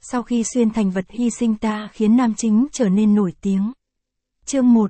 Sau khi xuyên thành vật hy sinh ta khiến nam chính trở nên nổi tiếng. Chương 1,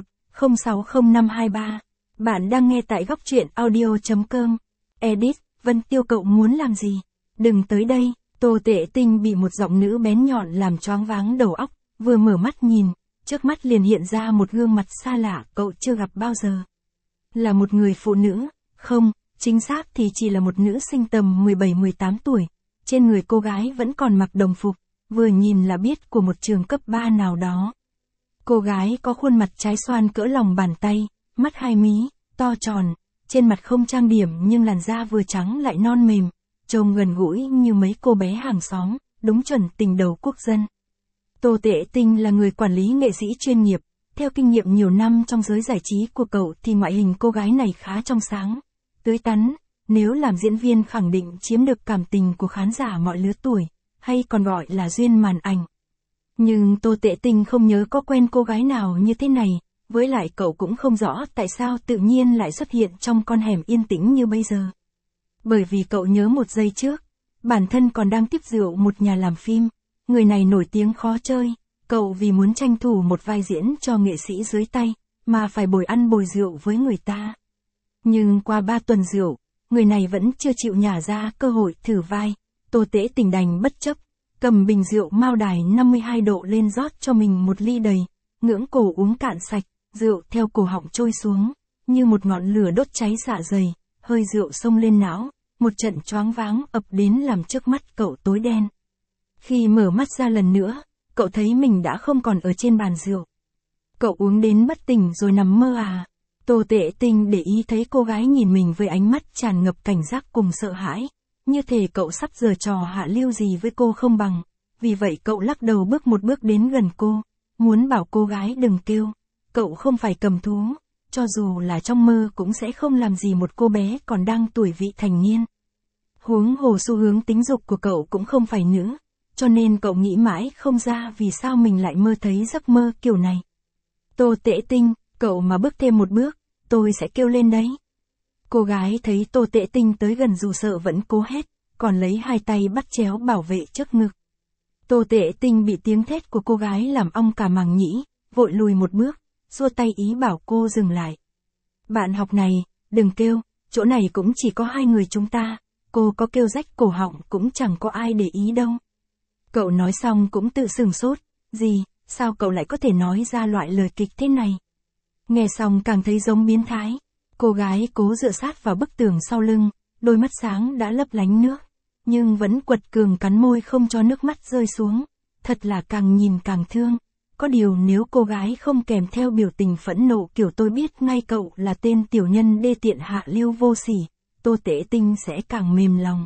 060523. Bạn đang nghe tại góc truyện audio.com. Edit, Vân Tiêu cậu muốn làm gì? Đừng tới đây. Tô Tệ Tinh bị một giọng nữ bén nhọn làm choáng váng đầu óc, vừa mở mắt nhìn, trước mắt liền hiện ra một gương mặt xa lạ cậu chưa gặp bao giờ. Là một người phụ nữ, không, chính xác thì chỉ là một nữ sinh tầm 17-18 tuổi. Trên người cô gái vẫn còn mặc đồng phục, vừa nhìn là biết của một trường cấp 3 nào đó. Cô gái có khuôn mặt trái xoan cỡ lòng bàn tay, mắt hai mí, to tròn, trên mặt không trang điểm nhưng làn da vừa trắng lại non mềm, trông gần gũi như mấy cô bé hàng xóm, đúng chuẩn tình đầu quốc dân. Tô Tệ Tinh là người quản lý nghệ sĩ chuyên nghiệp, theo kinh nghiệm nhiều năm trong giới giải trí của cậu thì ngoại hình cô gái này khá trong sáng, tươi tắn, nếu làm diễn viên khẳng định chiếm được cảm tình của khán giả mọi lứa tuổi, hay còn gọi là duyên màn ảnh. Nhưng Tô Tệ Tinh không nhớ có quen cô gái nào như thế này, với lại cậu cũng không rõ tại sao tự nhiên lại xuất hiện trong con hẻm yên tĩnh như bây giờ. Bởi vì cậu nhớ một giây trước, bản thân còn đang tiếp rượu một nhà làm phim, người này nổi tiếng khó chơi, cậu vì muốn tranh thủ một vai diễn cho nghệ sĩ dưới tay, mà phải bồi ăn bồi rượu với người ta. Nhưng qua 3 tuần rượu, người này vẫn chưa chịu nhả ra cơ hội thử vai, Tô Tệ Tinh đành bất chấp, cầm bình rượu Mao Đài 52 độ lên rót cho mình một ly đầy, ngưỡng cổ uống cạn sạch, rượu theo cổ họng trôi xuống, như một ngọn lửa đốt cháy dạ dày, hơi rượu xông lên não, một trận choáng váng ập đến làm trước mắt cậu tối đen. Khi mở mắt ra lần nữa, cậu thấy mình đã không còn ở trên bàn rượu. Cậu uống đến bất tỉnh rồi nằm mơ à? Tô Tệ Tinh để ý thấy cô gái nhìn mình với ánh mắt tràn ngập cảnh giác cùng sợ hãi, như thể cậu sắp giở trò hạ lưu gì với cô không bằng, vì vậy cậu lắc đầu bước một bước đến gần cô, muốn bảo cô gái đừng kêu, cậu không phải cầm thú, cho dù là trong mơ cũng sẽ không làm gì một cô bé còn đang tuổi vị thành niên. Huống hồ xu hướng tính dục của cậu cũng không phải nữ, cho nên cậu nghĩ mãi không ra vì sao mình lại mơ thấy giấc mơ kiểu này. Tô Tệ Tinh, cậu mà bước thêm một bước, tôi sẽ kêu lên đấy. Cô gái thấy Tô Tệ Tinh tới gần dù sợ vẫn cố hết, còn lấy hai tay bắt chéo bảo vệ trước ngực. Tô Tệ Tinh bị tiếng thét của cô gái làm ong cả màng nhĩ, vội lùi một bước, xua tay ý bảo cô dừng lại. Bạn học này, đừng kêu, chỗ này cũng chỉ có hai người chúng ta, cô có kêu rách cổ họng cũng chẳng có ai để ý đâu. Cậu nói xong cũng tự sửng sốt, gì, sao cậu lại có thể nói ra loại lời kịch thế này? Nghe xong càng thấy giống biến thái. Cô gái cố dựa sát vào bức tường sau lưng, đôi mắt sáng đã lấp lánh nước, nhưng vẫn quật cường cắn môi không cho nước mắt rơi xuống, thật là càng nhìn càng thương. Có điều nếu cô gái không kèm theo biểu tình phẫn nộ kiểu tôi biết ngay cậu là tên tiểu nhân đê tiện hạ lưu vô sỉ, Tô Tệ Tinh sẽ càng mềm lòng.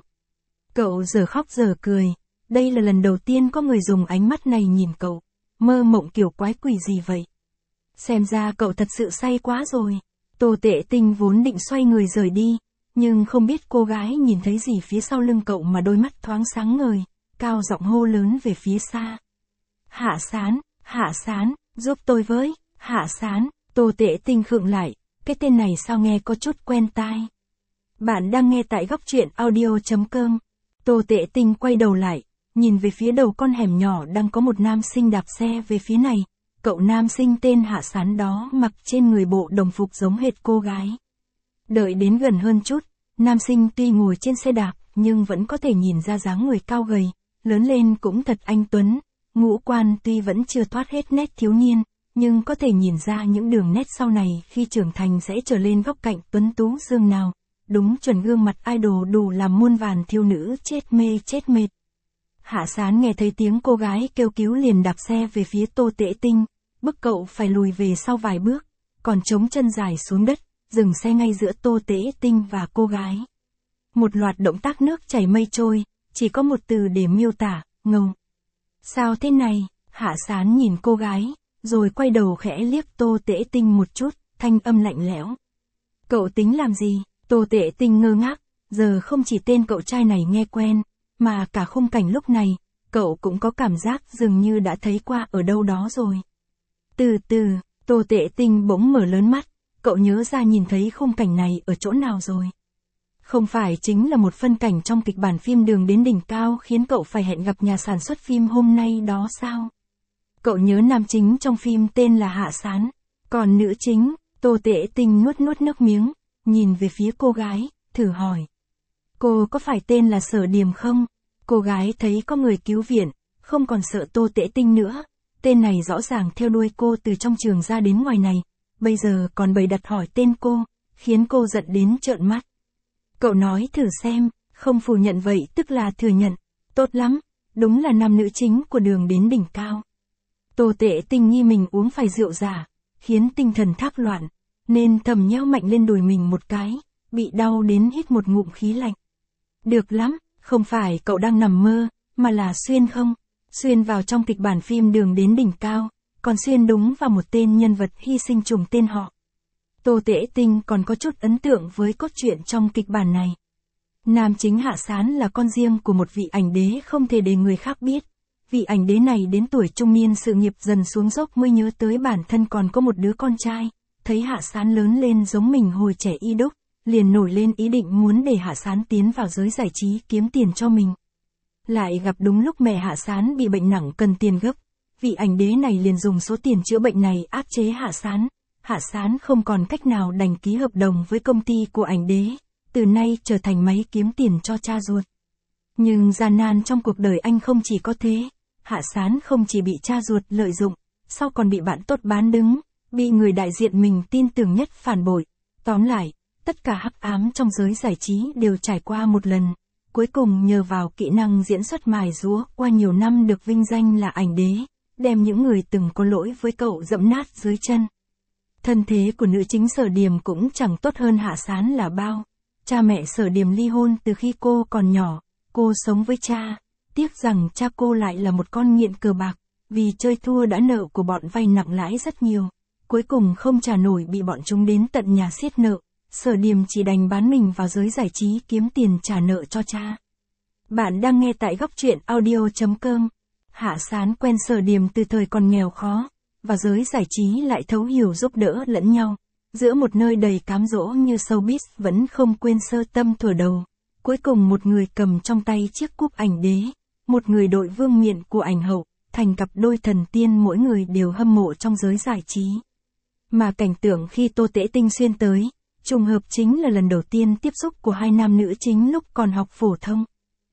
Cậu giờ khóc giờ cười, đây là lần đầu tiên có người dùng ánh mắt này nhìn cậu, mơ mộng kiểu quái quỷ gì vậy? Xem ra cậu thật sự say quá rồi. Tô Tệ Tinh vốn định xoay người rời đi, nhưng không biết cô gái nhìn thấy gì phía sau lưng cậu mà đôi mắt thoáng sáng ngời, cao giọng hô lớn về phía xa. Hạ Sán, giúp tôi với, Hạ Sán. Tô Tệ Tinh khựng lại, cái tên này sao nghe có chút quen tai. Bạn đang nghe tại góc truyện audio.com. Tô Tệ Tinh quay đầu lại, nhìn về phía đầu con hẻm nhỏ đang có một nam sinh đạp xe về phía này. Cậu nam sinh tên Hạ Sán đó mặc trên người bộ đồng phục giống hệt cô gái. Đợi đến gần hơn chút, nam sinh tuy ngồi trên xe đạp nhưng vẫn có thể nhìn ra dáng người cao gầy, lớn lên cũng thật anh tuấn, ngũ quan tuy vẫn chưa thoát hết nét thiếu niên, nhưng có thể nhìn ra những đường nét sau này khi trưởng thành sẽ trở lên góc cạnh tuấn tú dương nào, đúng chuẩn gương mặt idol đủ làm muôn vàn thiếu nữ chết mê chết mệt. Hạ Sán nghe thấy tiếng cô gái kêu cứu liền đạp xe về phía Tô Tệ Tinh, bức cậu phải lùi về sau vài bước, còn chống chân dài xuống đất, dừng xe ngay giữa Tô Tệ Tinh và cô gái. Một loạt động tác nước chảy mây trôi, chỉ có một từ để miêu tả, ngầu. Sao thế này? Hạ Sán nhìn cô gái, rồi quay đầu khẽ liếc Tô Tệ Tinh một chút, thanh âm lạnh lẽo. Cậu tính làm gì? Tô Tệ Tinh ngơ ngác, giờ không chỉ tên cậu trai này nghe quen, mà cả khung cảnh lúc này, cậu cũng có cảm giác dường như đã thấy qua ở đâu đó rồi. Từ từ, Tô Tệ Tinh bỗng mở lớn mắt, cậu nhớ ra nhìn thấy khung cảnh này ở chỗ nào rồi. Không phải chính là một phân cảnh trong kịch bản phim Đường đến đỉnh cao khiến cậu phải hẹn gặp nhà sản xuất phim hôm nay đó sao? Cậu nhớ nam chính trong phim tên là Hạ Sán, còn nữ chính, Tô Tệ Tinh nuốt nuốt nước miếng, nhìn về phía cô gái, thử hỏi. Cô có phải tên là Sở Điềm không? Cô gái thấy có người cứu viện, không còn sợ Tô Tệ Tinh nữa. Tên này rõ ràng theo đuôi cô từ trong trường ra đến ngoài này, bây giờ còn bày đặt hỏi tên cô, khiến cô giận đến trợn mắt. Cậu nói thử xem, không phủ nhận vậy tức là thừa nhận. Tốt lắm, đúng là nam nữ chính của Đường đến đỉnh cao. Tô Tệ Tinh nghi mình uống phải rượu giả, khiến tinh thần thác loạn, nên thầm nheo mạnh lên đùi mình một cái, bị đau đến hít một ngụm khí lạnh. Được lắm, không phải cậu đang nằm mơ, mà là xuyên không? Xuyên vào trong kịch bản phim Đường đến đỉnh cao, còn xuyên đúng vào một tên nhân vật hy sinh trùng tên họ. Tô Tệ Tinh còn có chút ấn tượng với cốt truyện trong kịch bản này. Nam chính Hạ Sán là con riêng của một vị ảnh đế không thể để người khác biết. Vị ảnh đế này đến tuổi trung niên sự nghiệp dần xuống dốc mới nhớ tới bản thân còn có một đứa con trai. Thấy Hạ Sán lớn lên giống mình hồi trẻ y đúc, liền nổi lên ý định muốn để Hạ Sán tiến vào giới giải trí kiếm tiền cho mình. Lại gặp đúng lúc mẹ Hạ Sán bị bệnh nặng cần tiền gấp. Vị ảnh đế này liền dùng số tiền chữa bệnh này áp chế Hạ Sán. Hạ Sán không còn cách nào đành ký hợp đồng với công ty của ảnh đế, từ nay trở thành máy kiếm tiền cho cha ruột. Nhưng gian nan trong cuộc đời anh không chỉ có thế, Hạ Sán không chỉ bị cha ruột lợi dụng, sau còn bị bạn tốt bán đứng, bị người đại diện mình tin tưởng nhất phản bội. Tóm lại, tất cả hắc ám trong giới giải trí đều trải qua một lần, cuối cùng nhờ vào kỹ năng diễn xuất mài giũa qua nhiều năm được vinh danh là ảnh đế, đem những người từng có lỗi với cậu dẫm nát dưới chân. Thân thế của nữ chính Sở Điềm cũng chẳng tốt hơn Hạ Sán là bao. Cha mẹ Sở Điềm ly hôn từ khi cô còn nhỏ, cô sống với cha. Tiếc rằng cha cô lại là một con nghiện cờ bạc, vì chơi thua đã nợ của bọn vay nặng lãi rất nhiều. Cuối cùng không trả nổi bị bọn chúng đến tận nhà siết nợ, Sở Điềm chỉ đành bán mình vào giới giải trí kiếm tiền trả nợ cho cha. Bạn đang nghe tại Góc Truyện Audio.com. Hạ Sán quen Sở Điềm từ thời còn nghèo khó, và giới giải trí lại thấu hiểu giúp đỡ lẫn nhau. Giữa một nơi đầy cám dỗ như showbiz vẫn không quên sơ tâm thuở đầu. Cuối cùng một người cầm trong tay chiếc cúp ảnh đế, một người đội vương miện của ảnh hậu, thành cặp đôi thần tiên mỗi người đều hâm mộ trong giới giải trí. Mà cảnh tượng khi Tô Tệ Tinh xuyên tới, trùng hợp chính là lần đầu tiên tiếp xúc của hai nam nữ chính lúc còn học phổ thông.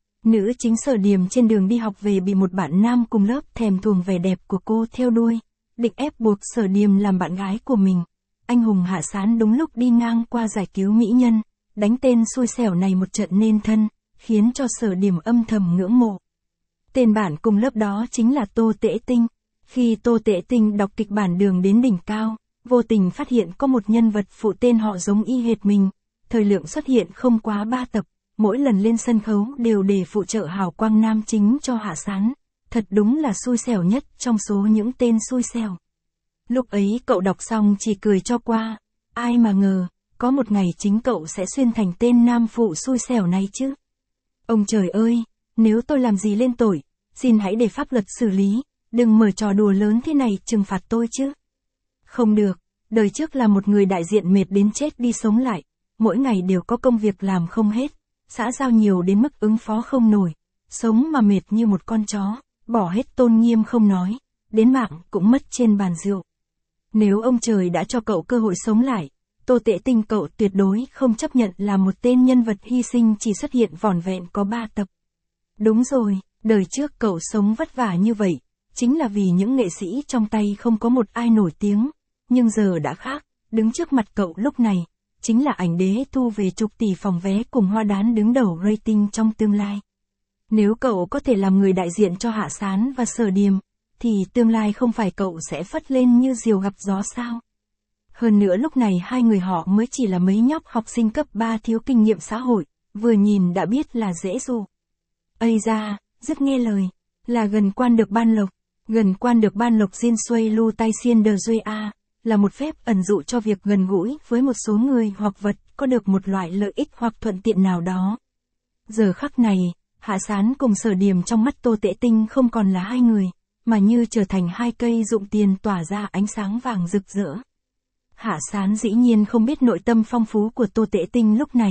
Nữ chính Sở Điềm trên đường đi học về bị một bạn nam cùng lớp thèm thuồng vẻ đẹp của cô theo đuôi, định ép buộc Sở Điềm làm bạn gái của mình. Anh hùng Hạ Sán đúng lúc đi ngang qua giải cứu mỹ nhân, đánh tên xui xẻo này một trận nên thân, khiến cho Sở Điềm âm thầm ngưỡng mộ. Tên bạn cùng lớp đó chính là Tô Tệ Tinh. Khi Tô Tệ Tinh đọc kịch bản Đường đến đỉnh cao, vô tình phát hiện có một nhân vật phụ tên họ giống y hệt mình. Thời lượng xuất hiện không quá 3 tập, mỗi lần lên sân khấu đều để phụ trợ hào quang nam chính cho Hạ Sán. Thật đúng là xui xẻo nhất trong số những tên xui xẻo. Lúc ấy cậu đọc xong chỉ cười cho qua, ai mà ngờ, có một ngày chính cậu sẽ xuyên thành tên nam phụ xui xẻo này chứ. Ông trời ơi, nếu tôi làm gì lên tội, xin hãy để pháp luật xử lý, đừng mở trò đùa lớn thế này trừng phạt tôi chứ. Không được, đời trước là một người đại diện mệt đến chết đi sống lại, mỗi ngày đều có công việc làm không hết, xã giao nhiều đến mức ứng phó không nổi, sống mà mệt như một con chó, bỏ hết tôn nghiêm không nói, đến mạng cũng mất trên bàn rượu. Nếu ông trời đã cho cậu cơ hội sống lại, Tô Tệ Tinh cậu tuyệt đối không chấp nhận là một tên nhân vật hy sinh chỉ xuất hiện vỏn vẹn có 3 tập. Đúng rồi, đời trước cậu sống vất vả như vậy, chính là vì những nghệ sĩ trong tay không có một ai nổi tiếng, nhưng giờ đã khác, đứng trước mặt cậu lúc này, chính là ảnh đế thu về chục tỷ phòng vé cùng hoa đán đứng đầu rating trong tương lai. Nếu cậu có thể làm người đại diện cho Hạ Sán và Sở Điềm, thì tương lai không phải cậu sẽ phất lên như diều gặp gió sao? Hơn nữa lúc này hai người họ mới chỉ là mấy nhóc học sinh cấp 3 thiếu kinh nghiệm xã hội, vừa nhìn đã biết là dễ dụ. Ây da, rất nghe lời, là gần quan được ban lộc. Gần quan được ban lộc Jin Xuôi Lu Tai Xiên Đờ Duy A, là một phép ẩn dụ cho việc gần gũi với một số người hoặc vật có được một loại lợi ích hoặc thuận tiện nào đó. Giờ khắc này, Hạ Sán cùng Sở Điềm trong mắt Tô Tệ Tinh không còn là hai người, mà như trở thành hai cây dụng tiền tỏa ra ánh sáng vàng rực rỡ. Hạ Sán dĩ nhiên không biết nội tâm phong phú của Tô Tệ Tinh lúc này,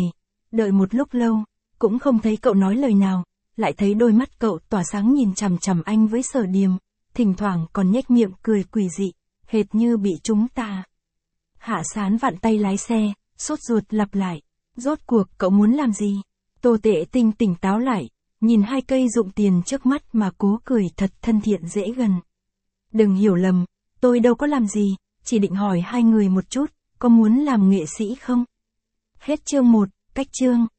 Đợi một lúc lâu, cũng không thấy cậu nói lời nào, lại thấy đôi mắt cậu tỏa sáng nhìn chằm chằm anh với Sở Điềm, thỉnh thoảng còn nhếch miệng cười quỷ dị, hệt như bị chúng ta. Hạ Sán vặn tay lái xe, sốt ruột lặp lại, rốt cuộc cậu muốn làm gì? Tô Tệ Tinh tỉnh táo lại, nhìn hai cây dụng tiền trước mắt mà cố cười thật thân thiện dễ gần. Đừng hiểu lầm, tôi đâu có làm gì, chỉ định hỏi hai người một chút, có muốn làm nghệ sĩ không? Hết chương 1, cách chương.